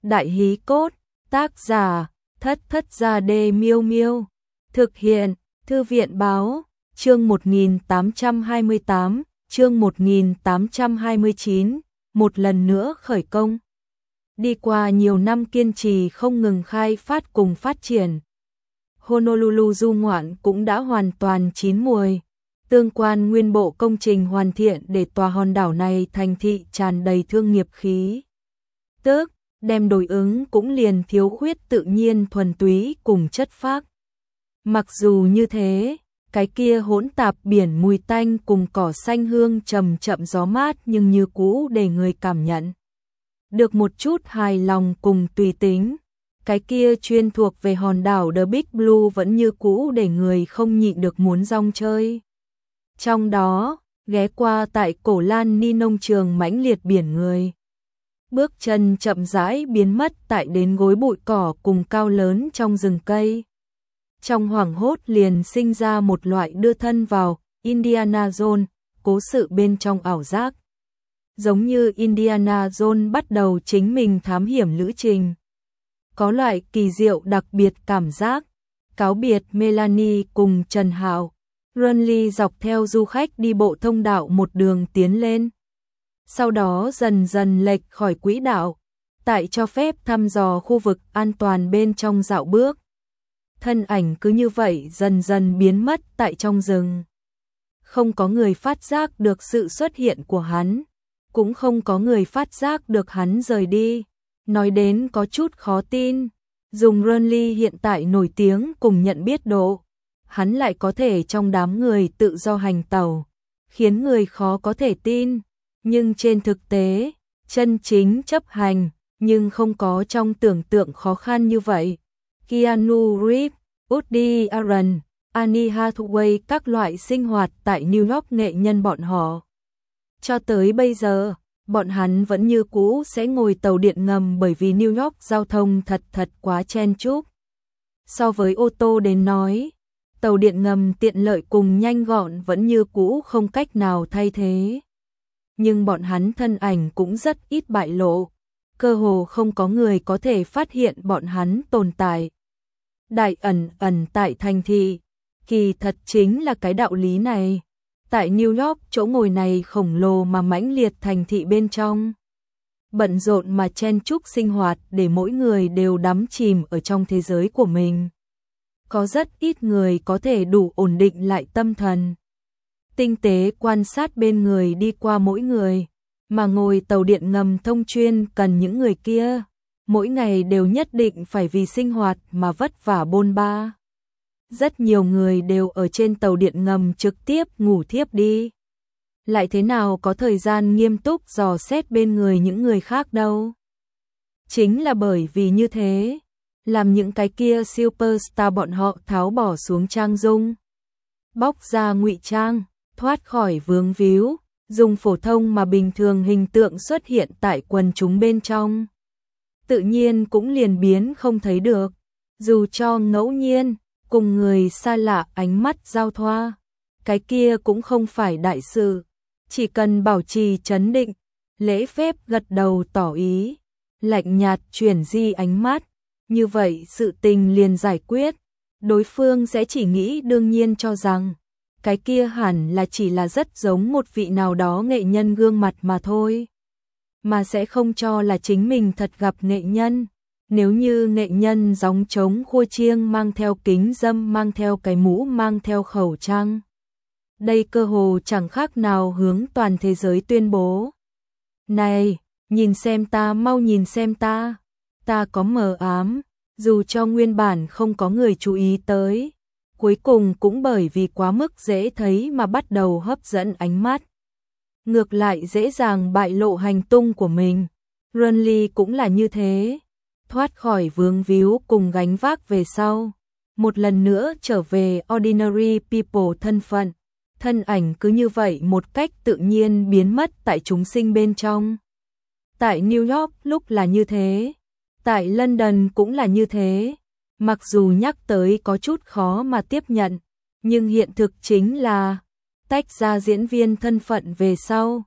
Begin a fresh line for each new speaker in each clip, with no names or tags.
Đại hí cốt, tác giả, Thất Thất Gia Đê Miêu Miêu. Thực hiện, Thư viện báo, chương 1828, chương 1829, một lần nữa khởi công. Đi qua nhiều năm kiên trì không ngừng khai phát cùng phát triển, Honolulu du ngoạn cũng đã hoàn toàn chín muồi. Tương quan nguyên bộ công trình hoàn thiện để tòa hòn đảo này thành thị tràn đầy thương nghiệp khí. Tức, đem đối ứng cũng liền thiếu khuyết tự nhiên thuần túy cùng chất phác. Mặc dù như thế, cái kia hỗn tạp biển mùi tanh cùng cỏ xanh hương trầm chậm gió mát nhưng như cũ để người cảm nhận được một chút hài lòng cùng tùy tính. Cái kia chuyên thuộc về hòn đảo The Big Blue vẫn như cũ để người không nhịn được muốn rong chơi. Trong đó, ghé qua tại cổ Lan Ni nông trường mãnh liệt biển người. Bước chân chậm rãi biến mất tại đến gối bụi cỏ cùng cao lớn trong rừng cây. Trong hoảng hốt liền sinh ra một loại đưa thân vào Indiana Jones, cố sự bên trong ảo giác. Giống như Indiana Jones bắt đầu chính mình thám hiểm lữ trình. Có loại kỳ diệu đặc biệt cảm giác. Cáo biệt Melanie cùng Trần Hạo, Runley dọc theo du khách đi bộ thông đạo một đường tiến lên. Sau đó dần dần lệch khỏi quỹ đạo, tại cho phép thăm dò khu vực an toàn bên trong dạo bước. Thân ảnh cứ như vậy dần dần biến mất tại trong rừng. Không có người phát giác được sự xuất hiện của hắn, cũng không có người phát giác được hắn rời đi. Nói đến có chút khó tin, dùng Runley hiện tại nổi tiếng cùng nhận biết độ, hắn lại có thể trong đám người tự do hành tẩu, khiến người khó có thể tin. Nhưng trên thực tế, chân chính chấp hành, nhưng không có trong tưởng tượng khó khăn như vậy. Keanu Reeves, Woody Allen, Anne Hathaway các loại sinh hoạt tại New York nghệ nhân bọn họ. Cho tới bây giờ, bọn hắn vẫn như cũ sẽ ngồi tàu điện ngầm bởi vì New York giao thông thật quá chen chúc. So với ô tô đến nói, tàu điện ngầm tiện lợi cùng nhanh gọn vẫn như cũ không cách nào thay thế. Nhưng bọn hắn thân ảnh cũng rất ít bại lộ, cơ hồ không có người có thể phát hiện bọn hắn tồn tại. Đại ẩn tại thành thị, kỳ thật chính là cái đạo lý này. Tại New York chỗ ngồi này khổng lồ mà mãnh liệt thành thị bên trong. Bận rộn mà chen chúc sinh hoạt để mỗi người đều đắm chìm ở trong thế giới của mình. Có rất ít người có thể đủ ổn định lại tâm thần. Tinh tế quan sát bên người đi qua mỗi người, mà ngồi tàu điện ngầm thông chuyên cần những người kia. Mỗi ngày đều nhất định phải vì sinh hoạt mà vất vả bôn ba. Rất nhiều người đều ở trên tàu điện ngầm trực tiếp ngủ thiếp đi. Lại thế nào có thời gian nghiêm túc dò xét bên người những người khác đâu. Chính là bởi vì như thế, làm những cái kia superstar bọn họ tháo bỏ xuống trang dung, bóc ra ngụy trang, thoát khỏi vướng víu, dùng phổ thông mà bình thường hình tượng xuất hiện tại quần chúng bên trong. Tự nhiên cũng liền biến không thấy được, dù cho ngẫu nhiên, cùng người xa lạ ánh mắt giao thoa, cái kia cũng không phải đại sự, chỉ cần bảo trì trấn định, lễ phép gật đầu tỏ ý, lạnh nhạt chuyển di ánh mắt, như vậy sự tình liền giải quyết, đối phương sẽ chỉ nghĩ đương nhiên cho rằng, cái kia hẳn là chỉ là rất giống một vị nào đó nghệ nhân gương mặt mà thôi, mà sẽ không cho là chính mình thật gặp nghệ nhân. Nếu như nghệ nhân gióng trống khua chiêng mang theo kính dâm, mang theo cái mũ, mang theo khẩu trang, đây cơ hồ chẳng khác nào hướng toàn thế giới tuyên bố. Này, nhìn xem ta, mau nhìn xem ta có mờ ám, dù cho nguyên bản không có người chú ý tới, cuối cùng cũng bởi vì quá mức dễ thấy mà bắt đầu hấp dẫn ánh mắt. Ngược lại dễ dàng bại lộ hành tung của mình. Runley cũng là như thế. Thoát khỏi vướng víu cùng gánh vác về sau, một lần nữa trở về ordinary people thân phận, thân ảnh cứ như vậy một cách tự nhiên biến mất tại chúng sinh bên trong. Tại New York lúc là như thế, tại London cũng là như thế, mặc dù nhắc tới có chút khó mà tiếp nhận, nhưng hiện thực chính là tách ra diễn viên thân phận về sau,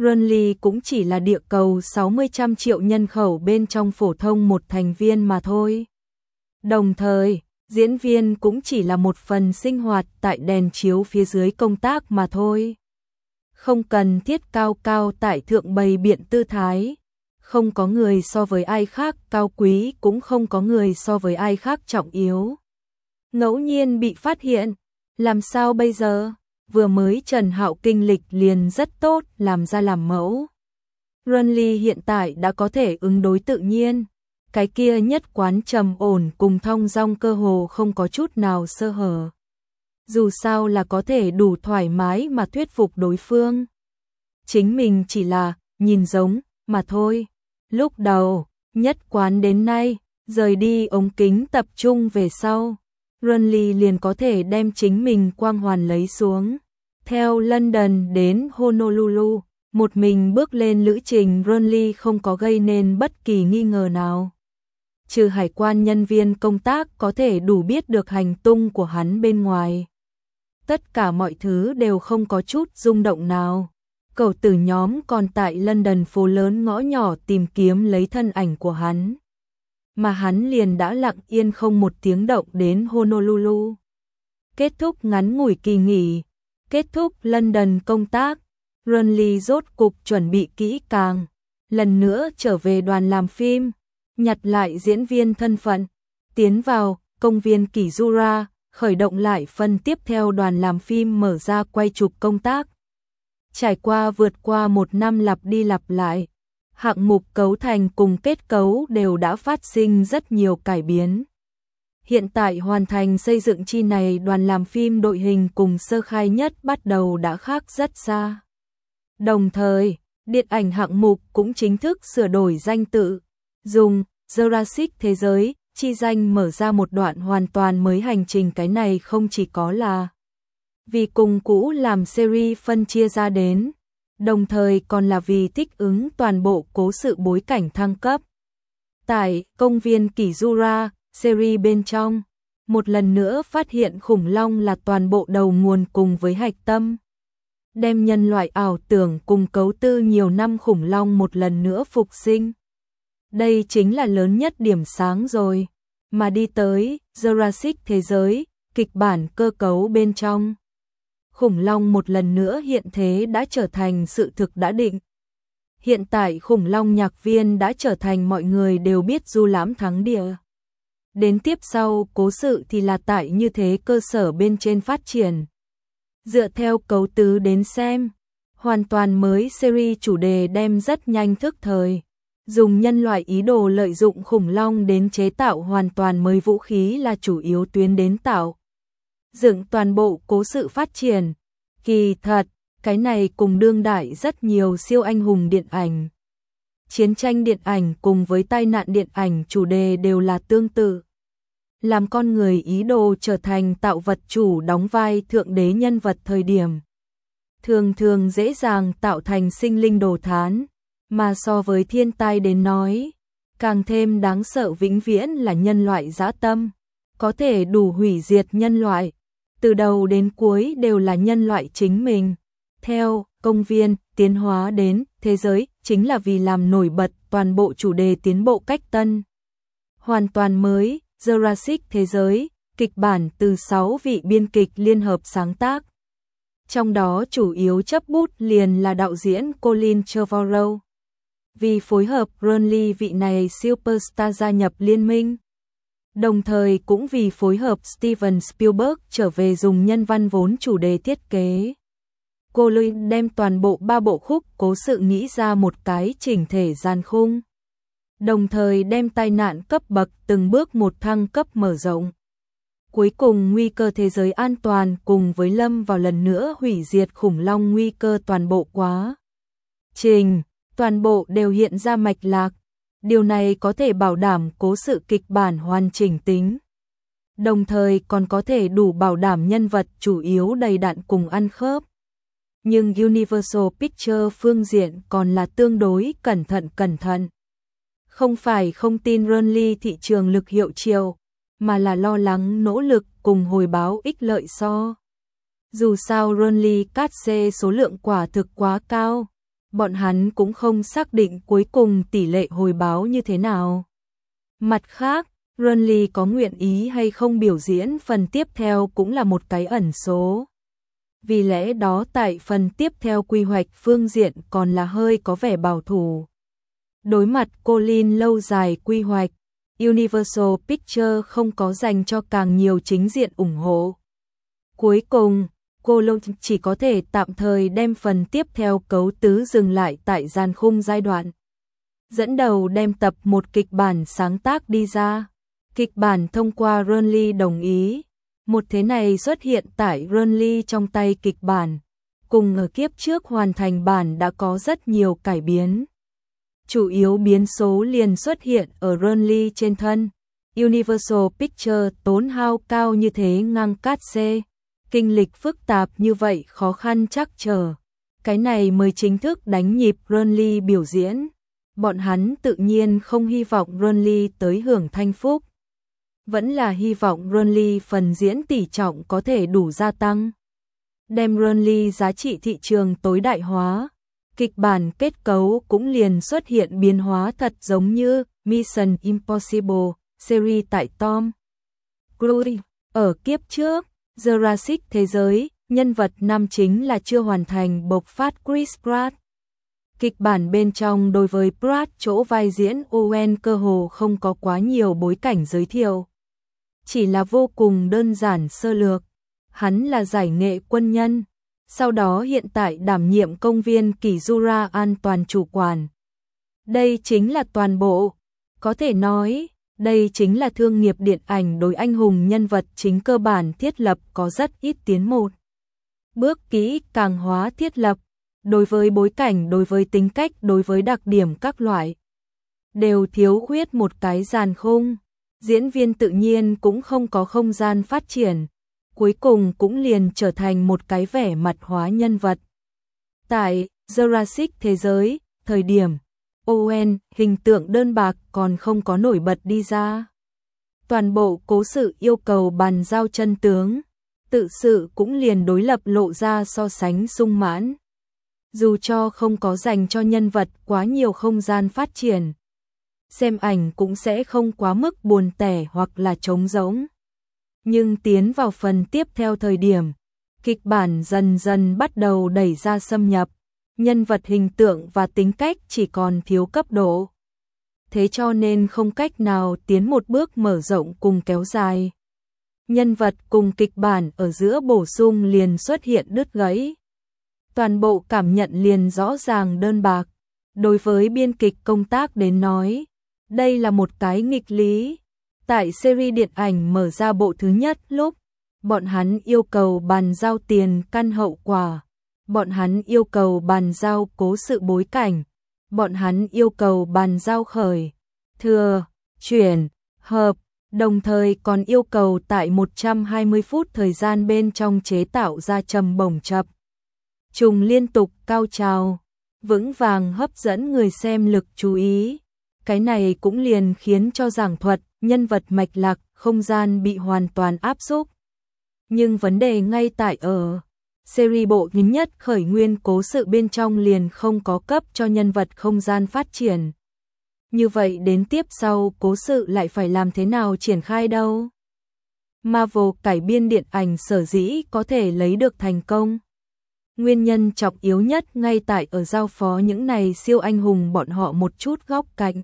Runly cũng chỉ là địa cầu 60 trăm triệu nhân khẩu bên trong phổ thông một thành viên mà thôi. Đồng thời, diễn viên cũng chỉ là một phần sinh hoạt tại đèn chiếu phía dưới công tác mà thôi. Không cần thiết cao cao tại thượng bày biện tư thái. Không có người so với ai khác cao quý, cũng không có người so với ai khác trọng yếu. Ngẫu nhiên bị phát hiện, làm sao bây giờ? Vừa mới Trần Hạo kinh lịch liền rất tốt, làm ra làm mẫu. Runly hiện tại đã có thể ứng đối tự nhiên. Cái kia nhất quán trầm ổn cùng thong dong cơ hồ không có chút nào sơ hở. Dù sao là có thể đủ thoải mái mà thuyết phục đối phương. Chính mình chỉ là nhìn giống mà thôi. Lúc đầu, nhất quán đến nay, rời đi ống kính tập trung về sau, Runly liền có thể đem chính mình quang hoàn lấy xuống. Theo London đến Honolulu, một mình bước lên lữ trình, Runly không có gây nên bất kỳ nghi ngờ nào. Trừ hải quan nhân viên công tác có thể đủ biết được hành tung của hắn bên ngoài. Tất cả mọi thứ đều không có chút rung động nào. Cậu tử nhóm còn tại London phố lớn ngõ nhỏ tìm kiếm lấy thân ảnh của hắn. Mà hắn liền đã lặng yên không một tiếng động đến Honolulu. Kết thúc ngắn ngủi kỳ nghỉ, kết thúc London công tác, Runly rốt cục chuẩn bị kỹ càng, lần nữa trở về đoàn làm phim, nhặt lại diễn viên thân phận, tiến vào công viên Kizura, khởi động lại phần tiếp theo đoàn làm phim mở ra quay chụp công tác. Trải qua vượt qua một năm lặp đi lặp lại, hạng mục cấu thành cùng kết cấu đều đã phát sinh rất nhiều cải biến. Hiện tại hoàn thành xây dựng chi này, đoàn làm phim đội hình cùng sơ khai nhất bắt đầu đã khác rất xa. Đồng thời, điện ảnh hạng mục cũng chính thức sửa đổi danh tự, dùng Jurassic Thế giới chi danh mở ra một đoạn hoàn toàn mới hành trình. Cái này không chỉ có là vì cùng cũ làm series phân chia ra đến, đồng thời còn là vì thích ứng toàn bộ cố sự bối cảnh thăng cấp. Tại công viên Kizura, series bên trong, một lần nữa phát hiện khủng long là toàn bộ đầu nguồn cùng với hạch tâm. Đem nhân loại ảo tưởng cùng cấu tư nhiều năm khủng long một lần nữa phục sinh. Đây chính là lớn nhất điểm sáng rồi. Mà đi tới Jurassic Thế giới, kịch bản cơ cấu bên trong, khủng long một lần nữa hiện thế đã trở thành sự thực đã định. Hiện tại khủng long nhạc viên đã trở thành mọi người đều biết du lãm thắng địa. Đến tiếp sau cố sự thì là tại như thế cơ sở bên trên phát triển. Dựa theo cấu tứ đến xem, hoàn toàn mới series chủ đề đem rất nhanh thức thời. Dùng nhân loại ý đồ lợi dụng khủng long đến chế tạo hoàn toàn mới vũ khí là chủ yếu tuyến đến tạo dựng toàn bộ cố sự phát triển. Kỳ thật, cái này cùng đương đại rất nhiều siêu anh hùng điện ảnh, chiến tranh điện ảnh cùng với tai nạn điện ảnh chủ đề đều là tương tự. Làm con người ý đồ trở thành tạo vật chủ đóng vai thượng đế nhân vật thời điểm, thường thường dễ dàng tạo thành sinh linh đồ thán, mà so với thiên tai đến nói, càng thêm đáng sợ vĩnh viễn là nhân loại dã tâm, có thể đủ hủy diệt nhân loại. Từ đầu đến cuối đều là nhân loại chính mình. Theo công viên tiến hóa đến thế giới chính là vì làm nổi bật toàn bộ chủ đề tiến bộ cách tân. Hoàn toàn mới, Jurassic Thế giới, kịch bản từ 6 vị biên kịch liên hợp sáng tác. Trong đó chủ yếu chấp bút liền là đạo diễn Colin Trevorrow. Vì phối hợp Runly vị này superstar gia nhập liên minh. Đồng thời cũng vì phối hợp Steven Spielberg trở về dùng nhân văn vốn chủ đề thiết kế. Colin đem toàn bộ 3 bộ khúc cố sự nghĩ ra một cái chỉnh thể dàn khung. Đồng thời đem tai nạn cấp bậc từng bước một thăng cấp mở rộng. Cuối cùng nguy cơ thế giới an toàn cùng với lâm vào lần nữa hủy diệt khủng long nguy cơ toàn bộ quá trình, toàn bộ đều hiện ra mạch lạc. Điều này có thể bảo đảm cố sự kịch bản hoàn chỉnh tính. Đồng thời còn có thể đủ bảo đảm nhân vật chủ yếu đầy đặn cùng ăn khớp. Nhưng Universal Pictures phương diện còn là tương đối cẩn thận. Không phải không tin Runly thị trường lực hiệu triệu, mà là lo lắng nỗ lực cùng hồi báo ích lợi so. Dù sao Runly cát xê số lượng quả thực quá cao, bọn hắn cũng không xác định cuối cùng tỷ lệ hồi báo như thế nào. Mặt khác, Renly có nguyện ý hay không biểu diễn phần tiếp theo cũng là một cái ẩn số. Vì lẽ đó tại phần tiếp theo quy hoạch phương diện còn là hơi có vẻ bảo thủ. Đối mặt Colin lâu dài quy hoạch, Universal Pictures không có dành cho càng nhiều chính diện ủng hộ. Cuối cùng, Colin chỉ có thể tạm thời đem phần tiếp theo cấu tứ dừng lại tại gian khung giai đoạn. Dẫn đầu đem tập một kịch bản sáng tác đi ra. Kịch bản thông qua Renly đồng ý. Một thế này xuất hiện tại Renly trong tay kịch bản. Cùng ở kiếp trước hoàn thành bản đã có rất nhiều cải biến. Chủ yếu biến số liền xuất hiện ở Renly trên thân. Universal Pictures tốn hao cao như thế ngang cát xê. Kinh lịch phức tạp như vậy khó khăn chắc trở. Cái này mới chính thức đánh nhịp Renly biểu diễn. Bọn hắn tự nhiên không hy vọng Renly tới hưởng thanh phúc. Vẫn là hy vọng Renly phần diễn tỷ trọng có thể đủ gia tăng. Đem Renly giá trị thị trường tối đại hóa. Kịch bản kết cấu cũng liền xuất hiện biến hóa thật giống như Mission Impossible series tại Tom Cruise. Ở kiếp trước, Jurassic thế giới, nhân vật nam chính là chưa hoàn thành bộc phát Chris Pratt. Kịch bản bên trong đối với Pratt chỗ vai diễn Owen cơ hồ không có quá nhiều bối cảnh giới thiệu. Chỉ là vô cùng đơn giản sơ lược. Hắn là giải nghệ quân nhân, sau đó hiện tại đảm nhiệm công viên Kizura an toàn chủ quản. Đây chính là toàn bộ. Có thể nói, đây chính là thương nghiệp điện ảnh đối anh hùng nhân vật chính cơ bản thiết lập có rất ít tiến một. Bước kỹ càng hóa thiết lập, đối với bối cảnh, đối với tính cách, đối với đặc điểm các loại. Đều thiếu khuyết một cái dàn khung. Diễn viên tự nhiên cũng không có không gian phát triển. Cuối cùng cũng liền trở thành một cái vẻ mặt hóa nhân vật. Tại Jurassic thế giới, thời điểm Owen hình tượng đơn bạc còn không có nổi bật đi ra. Toàn bộ cố sự yêu cầu bàn giao chân tướng, tự sự cũng liền đối lập lộ ra so sánh sung mãn. Dù cho không có dành cho nhân vật quá nhiều không gian phát triển, xem ảnh cũng sẽ không quá mức buồn tẻ hoặc là trống rỗng. Nhưng tiến vào phần tiếp theo thời điểm, kịch bản dần dần bắt đầu đẩy ra xâm nhập, nhân vật hình tượng và tính cách chỉ còn thiếu cấp độ. Thế cho nên không cách nào tiến một bước mở rộng cùng kéo dài. Nhân vật cùng kịch bản ở giữa bổ sung liền xuất hiện đứt gãy. Toàn bộ cảm nhận liền rõ ràng đơn bạc. Đối với biên kịch công tác đến nói, đây là một cái nghịch lý. Tại series điện ảnh mở ra bộ thứ nhất lúc, bọn hắn yêu cầu bàn giao tiền căn hậu quả, bọn hắn yêu cầu bàn giao cố sự bối cảnh, bọn hắn yêu cầu bàn giao khởi, thừa, chuyển, hợp, đồng thời còn yêu cầu tại 120 phút thời gian bên trong chế tạo ra trầm bổng chập trùng liên tục cao trào, vững vàng hấp dẫn người xem lực chú ý. Cái này cũng liền khiến cho giảng thuật, nhân vật mạch lạc, không gian bị hoàn toàn áp xúc. Nhưng vấn đề ngay tại ở, series bộ nhất khởi nguyên cố sự bên trong liền không có cấp cho nhân vật không gian phát triển. Như vậy đến tiếp sau cố sự lại phải làm thế nào triển khai đâu? Marvel cải biên điện ảnh sở dĩ có thể lấy được thành công. Nguyên nhân trọng yếu nhất ngay tại ở giao phó những này siêu anh hùng bọn họ một chút góc cạnh.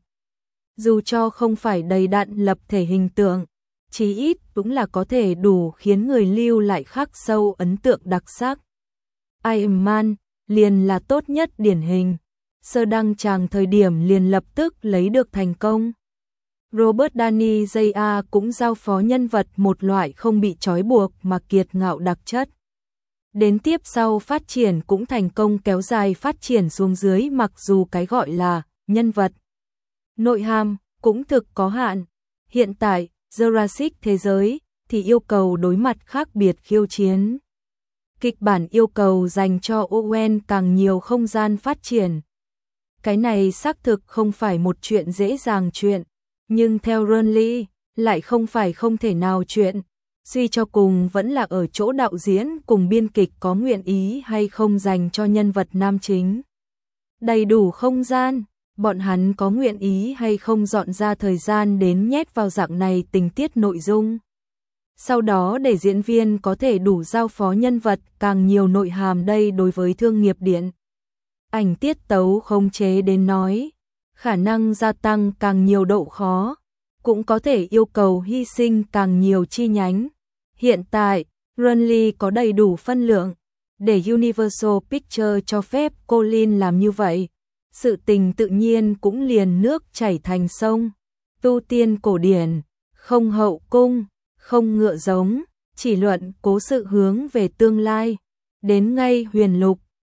Dù cho không phải đầy đặn lập thể hình tượng, chí ít cũng là có thể đủ khiến người lưu lại khắc sâu ấn tượng đặc sắc. Iron Man liền là tốt nhất điển hình. Sơ đăng tràng thời điểm liền lập tức lấy được thành công. Robert Downey Jr. cũng giao phó nhân vật một loại không bị trói buộc mà kiệt ngạo đặc chất. Đến tiếp sau phát triển cũng thành công kéo dài phát triển xuống dưới, mặc dù cái gọi là nhân vật nội hàm cũng thực có hạn. Hiện tại, Jurassic thế giới thì yêu cầu đối mặt khác biệt khiêu chiến. Kịch bản yêu cầu dành cho Owen càng nhiều không gian phát triển. Cái này xác thực không phải một chuyện dễ dàng chuyện, nhưng theo Renly lại không phải không thể nào chuyện. Suy cho cùng vẫn là ở chỗ đạo diễn cùng biên kịch có nguyện ý hay không dành cho nhân vật nam chính đầy đủ không gian, bọn hắn có nguyện ý hay không dọn ra thời gian đến nhét vào dạng này tình tiết nội dung. Sau đó để diễn viên có thể đủ giao phó nhân vật càng nhiều nội hàm đây đối với thương nghiệp điện ảnh tiết tấu khống chế đến nói, khả năng gia tăng càng nhiều độ khó, cũng có thể yêu cầu hy sinh càng nhiều chi nhánh. Hiện tại, Runley có đầy đủ phân lượng để Universal Pictures cho phép Colin làm như vậy. Sự tình tự nhiên cũng liền nước chảy thành sông. Tu tiên cổ điển, không hậu cung, không ngựa giống, chỉ luận cố sự hướng về tương lai. Đến ngay huyền lục,